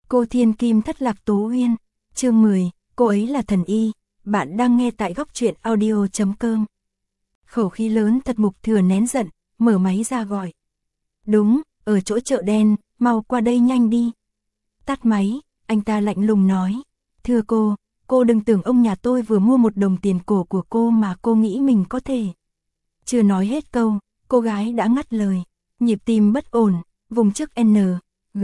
Cô Thiên Kim thất lạc Tố Uyên, chương 10, cô ấy là thần y, bạn đang nghe tại góc truyện audio.com. Khẩu khí lớn thật. Mục Thừa nén giận, mở máy ra gọi. Đúng, ở chỗ chợ đen, mau qua đây nhanh đi. Tắt máy, anh ta lạnh lùng nói. Thưa cô đừng tưởng ông nhà tôi vừa mua 1 đồng tiền cổ của cô mà cô nghĩ mình có thể. Chưa nói hết câu, cô gái đã ngắt lời. Nhịp tim bất ổn, vùng trước N, G,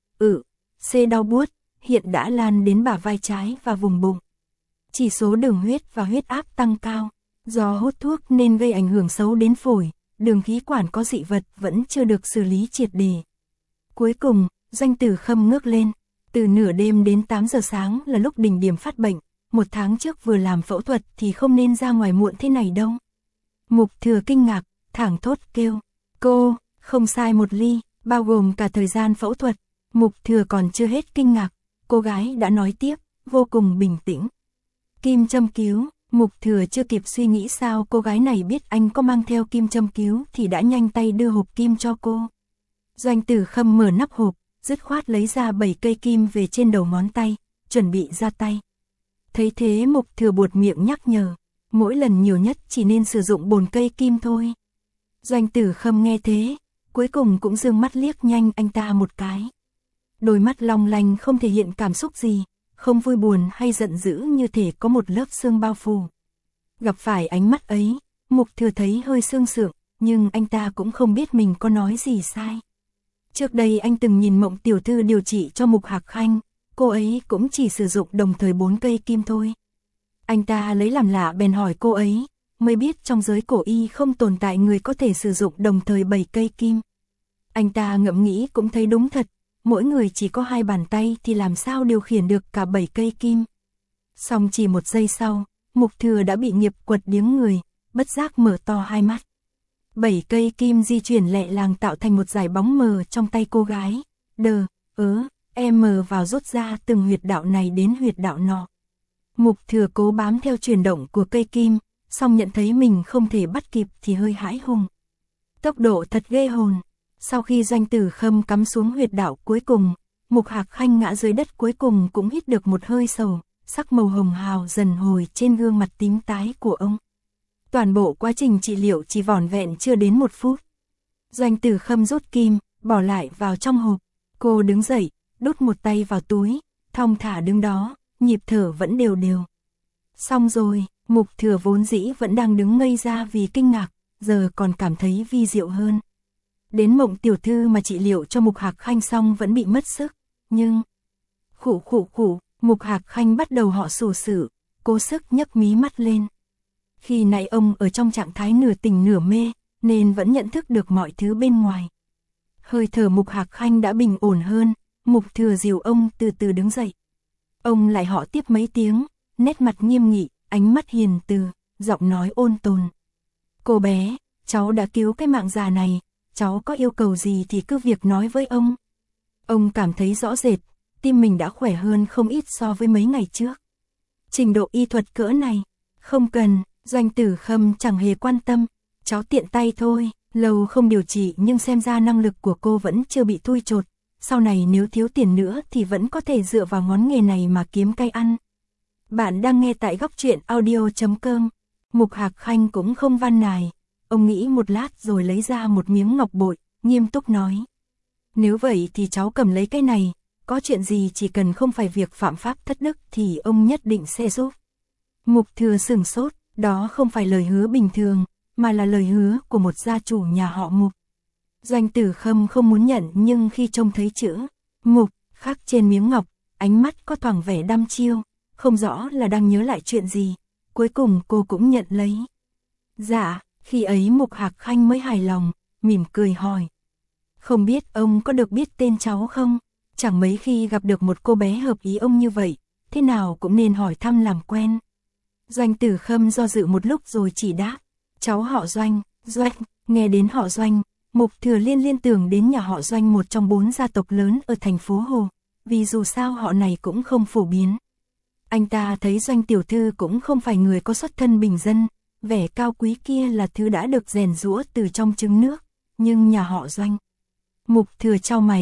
C đau buốt, hiện đã lan đến bả vai trái và vùng bụng. Chỉ số đường huyết và huyết áp tăng cao, do hút thuốc nên gây ảnh hưởng xấu đến phổi, đường khí quản có dị vật vẫn chưa được xử lý triệt để. Cuối cùng, Doanh Tử Khâm ngước lên, từ nửa đêm đến 8 giờ sáng là lúc đỉnh điểm phát bệnh, 1 tháng trước vừa làm phẫu thuật thì không nên ra ngoài muộn thế này đâu. Mục Thừa kinh ngạc, thảng thốt kêu, cô, không sai 1 ly, bao gồm cả thời gian phẫu thuật. Mục Thừa còn chưa hết kinh ngạc, cô gái đã nói tiếp, vô cùng bình tĩnh. Kim châm cứu, Mục Thừa chưa kịp suy nghĩ sao cô gái này biết anh có mang theo kim châm cứu thì đã nhanh tay đưa hộp kim cho cô. Doanh Tử Khâm mở nắp hộp, dứt khoát lấy ra 7 cây kim về trên đầu ngón tay, chuẩn bị ra tay. Thấy thế Mục Thừa buột miệng nhắc nhở, mỗi lần nhiều nhất chỉ nên sử dụng 4 cây kim thôi. Doanh Tử Khâm nghe thế, cuối cùng cũng dương mắt liếc nhanh anh ta một cái. Đôi mắt long lanh không thể hiện cảm xúc gì, không vui buồn hay giận dữ như thể có một lớp sương bao phủ. Gặp phải ánh mắt ấy, Mục Thừa thấy hơi sương sượng, nhưng anh ta cũng không biết mình có nói gì sai. Trước đây anh từng nhìn Mộng tiểu thư điều trị cho Mục Hạc Khanh, cô ấy cũng chỉ sử dụng đồng thời 4 cây kim thôi. Anh ta lấy làm lạ bèn hỏi cô ấy, mới biết trong giới cổ y không tồn tại người có thể sử dụng đồng thời 7 cây kim. Anh ta ngẫm nghĩ cũng thấy đúng thật, mỗi người chỉ có 2 bàn tay thì làm sao điều khiển được cả 7 cây kim. Xong chỉ 1 giây sau, Mục Thừa đã bị nghiệp quật điếng người, bất giác mở to hai mắt. 7 cây kim di chuyển lẹ làng tạo thành một dải bóng mờ trong tay cô gái, vào rút ra từng huyệt đạo này đến huyệt đạo nọ. Mục Thừa cố bám theo chuyển động của cây kim, song nhận thấy mình không thể bắt kịp thì hơi hãi hùng. Tốc độ thật ghê hồn. Sau khi Doanh Tử Khâm cắm xuống huyệt đạo cuối cùng, Mục Hạc Khanh ngã dưới đất cuối cùng cũng hít được một hơi sầu, sắc màu hồng hào dần hồi trên gương mặt tím tái của ông. Toàn bộ quá trình trị liệu chỉ vỏn vẹn chưa đến 1 phút. Doanh Tử Khâm rút kim, bỏ lại vào trong hộp. Cô đứng dậy, đút một tay vào túi, thong thả đứng đó, nhịp thở vẫn đều đều. Xong rồi, Mục Thừa vốn dĩ vẫn đang đứng ngây ra vì kinh ngạc, giờ còn cảm thấy vi diệu hơn. Đến Mộng tiểu thư mà trị liệu cho Mục Hạc Khanh xong vẫn bị mất sức, nhưng... Khụ, Mục Hạc Khanh bắt đầu họ sù sự, cố sức nhấc mí mắt lên. Khi nãy ông ở trong trạng thái nửa tỉnh nửa mê, nên vẫn nhận thức được mọi thứ bên ngoài. Hơi thở Mục Hạc Khanh đã bình ổn hơn, Mục Thừa dìu ông từ từ đứng dậy. Ông lại họ tiếp mấy tiếng, nét mặt nghiêm nghị, ánh mắt hiền từ, giọng nói ôn tồn. Cô bé, cháu đã cứu cái mạng già này, cháu có yêu cầu gì thì cứ việc nói với ông. Ông cảm thấy rõ rệt, tim mình đã khỏe hơn không ít so với mấy ngày trước. Trình độ y thuật cỡ này, không cần, Doanh Tử Khâm chẳng hề quan tâm, cháu tiện tay thôi, lâu không điều trị nhưng xem ra năng lực của cô vẫn chưa bị thui chột, sau này nếu thiếu tiền nữa thì vẫn có thể dựa vào ngón nghề này mà kiếm cay ăn. Bạn đang nghe tại góc truyện audio.com. Mục Hạc Khanh cũng không van nài, ông nghĩ một lát rồi lấy ra một miếng ngọc bội, nghiêm túc nói. Nếu vậy thì cháu cầm lấy cái này, có chuyện gì chỉ cần không phải việc phạm pháp thất đức thì ông nhất định sẽ giúp. Mục Thừa sửng sốt, đó không phải lời hứa bình thường, mà là lời hứa của một gia chủ nhà họ Mục. Doanh Tử Khâm không muốn nhận nhưng khi trông thấy chữ Mục khắc trên miếng ngọc, ánh mắt có thoáng vẻ đăm chiêu, không rõ là đang nhớ lại chuyện gì, cuối cùng cô cũng nhận lấy. Dạ, khi ấy Mục Hạc Khanh mới hài lòng, mỉm cười hỏi. Không biết ông có được biết tên cháu không? Chẳng mấy khi gặp được một cô bé hợp ý ông như vậy, thế nào cũng nên hỏi thăm làm quen. Doanh Tử Khâm do dự một lúc rồi chỉ đáp, cháu họ Doanh. Nghe đến họ Doanh, Mục Thừa liên tưởng đến nhà họ Doanh, một trong 4 gia tộc lớn ở thành phố Hồ, vì dù sao họ này cũng không phổ biến. Anh ta thấy Doanh tiểu thư cũng không phải người có xuất thân bình dân, vẻ cao quý kia là thứ đã được rèn giũa từ trong trứng nước, nhưng nhà họ Doanh. Mục Thừa chau mày,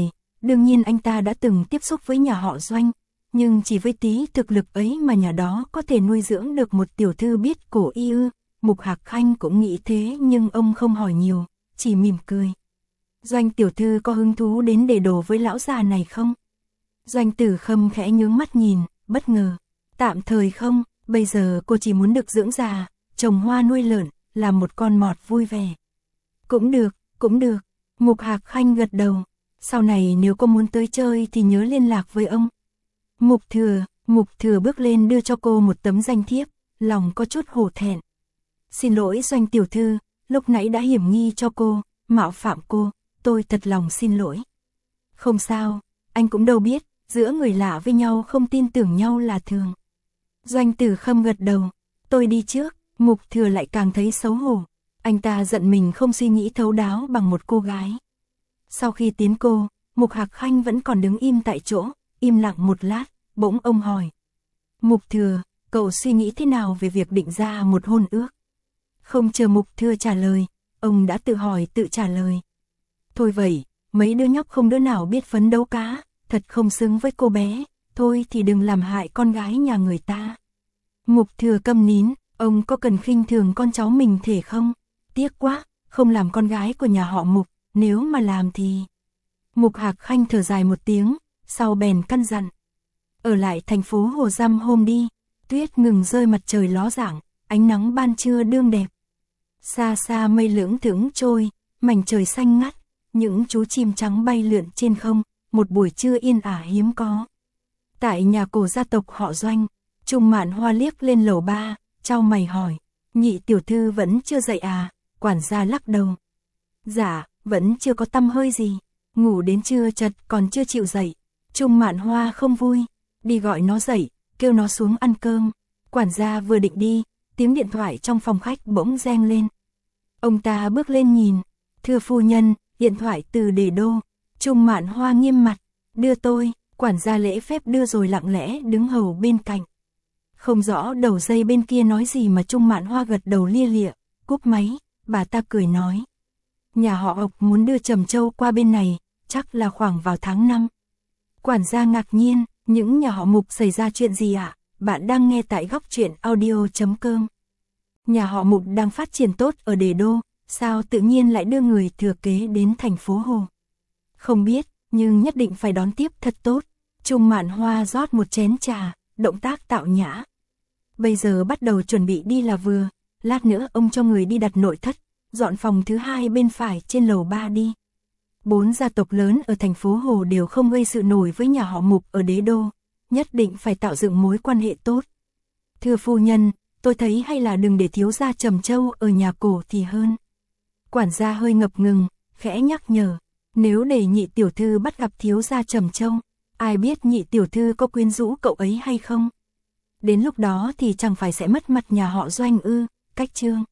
đương nhiên anh ta đã từng tiếp xúc với nhà họ Doanh, nhưng chỉ với tí thực lực ấy mà nhà đó có thể nuôi dưỡng được một tiểu thư biết cổ y ư. Mục Hạc Khanh cũng nghĩ thế nhưng ông không hỏi nhiều, chỉ mỉm cười. Doanh tiểu thư có hứng thú đến để đồ với lão già này không? Doanh Tử Khâm khẽ nhướng mắt nhìn, bất ngờ. Tạm thời không, bây giờ cô chỉ muốn được dưỡng già, trồng hoa nuôi lợn, làm một con mọt vui vẻ. Cũng được, cũng được. Mục Hạc Khanh gật đầu. Sau này nếu cô muốn tới chơi thì nhớ liên lạc với ông. Mục Thừa bước lên đưa cho cô một tấm danh thiếp, lòng có chút hổ thẹn. Xin lỗi Doanh tiểu thư, lúc nãy đã hiểm nghi cho cô, mạo phạm cô, tôi thật lòng xin lỗi. Không sao, anh cũng đâu biết, giữa người lạ với nhau không tin tưởng nhau là thường. Doanh Tử Khâm gật đầu, tôi đi trước. Mục Thừa lại càng thấy xấu hổ. Anh ta giận mình không suy nghĩ thấu đáo bằng một cô gái. Sau khi tiến cô, Mục Hạc Khanh vẫn còn đứng im tại chỗ, im lặng một lát, bỗng ông hỏi. Mục Thừa, cậu suy nghĩ thế nào về việc định ra một hôn ước? Không chờ Mục Thừa trả lời, ông đã tự hỏi tự trả lời. Thôi vậy, mấy đứa nhóc không đứa nào biết phấn đấu cá, thật không xứng với cô bé, thôi thì đừng làm hại con gái nhà người ta. Mục Thừa câm nín, ông có cần khinh thường con cháu mình thể không? Tiếc quá, không làm con gái của nhà họ Mục, nếu mà làm thì... Mục Hạc Khanh thở dài một tiếng, sau bèn căn dặn. Ở lại thành phố Hồ Dăm hôm đi, tuyết ngừng rơi mặt trời ló dạng, ánh nắng ban trưa đương đẹp. Xa xa mây lưỡng thững trôi, mảnh trời xanh ngắt, những chú chim trắng bay lượn trên không, một buổi trưa yên ả hiếm có. Tại nhà cổ gia tộc họ Doanh, Trung Mạn Hoa liếc lên lầu 3, chau mày hỏi, nhị tiểu thư vẫn chưa dậy à? Quản gia lắc đầu. Dạ, vẫn chưa có tăm hơi gì, ngủ đến trưa chật còn chưa chịu dậy. Trung Mạn Hoa không vui, đi gọi nó dậy, kêu nó xuống ăn cơm. Quản gia vừa định đi, tiếng điện thoại trong phòng khách bỗng reng lên. Ông ta bước lên nhìn, thưa phu nhân, điện thoại từ Đề Đô. Trung Mạn Hoa nghiêm mặt, đưa tôi. Quản gia lễ phép đưa rồi lặng lẽ đứng hầu bên cạnh. Không rõ đầu dây bên kia nói gì mà Trung Mạn Hoa gật đầu lia lịa, cúp máy, bà ta cười nói. Nhà họ Ộc muốn đưa Trầm Châu qua bên này, chắc là khoảng vào tháng 5. Quản gia ngạc nhiên, những nhà họ Mục xảy ra chuyện gì ạ? Bạn đang nghe tại Góc Truyện Audio.com. Nhà họ Mục đang phát triển tốt ở Đề Đô, sao tự nhiên lại đưa người thừa kế đến thành phố Hồ? Không biết, nhưng nhất định phải đón tiếp thật tốt. Trung Mạn Hoa rót một chén trà, động tác tạo nhã. Bây giờ bắt đầu chuẩn bị đi là vừa, lát nữa ông cho người đi đặt nội thất, dọn phòng thứ 2 bên phải trên lầu 3 đi. 4 gia tộc lớn ở thành phố Hồ đều không gây sự nổi với nhà họ Mục ở Đế Đô, nhất định phải tạo dựng mối quan hệ tốt. Thưa phu nhân, tôi thấy hay là đừng để thiếu gia Trầm Châu ở nhà cổ thì hơn. Quản gia hơi ngập ngừng, khẽ nhắc nhở, nếu để nhị tiểu thư bắt gặp thiếu gia Trầm Châu, ai biết nhị tiểu thư có quyến rũ cậu ấy hay không? Đến lúc đó thì chẳng phải sẽ mất mặt nhà họ Doanh ư? Cách chương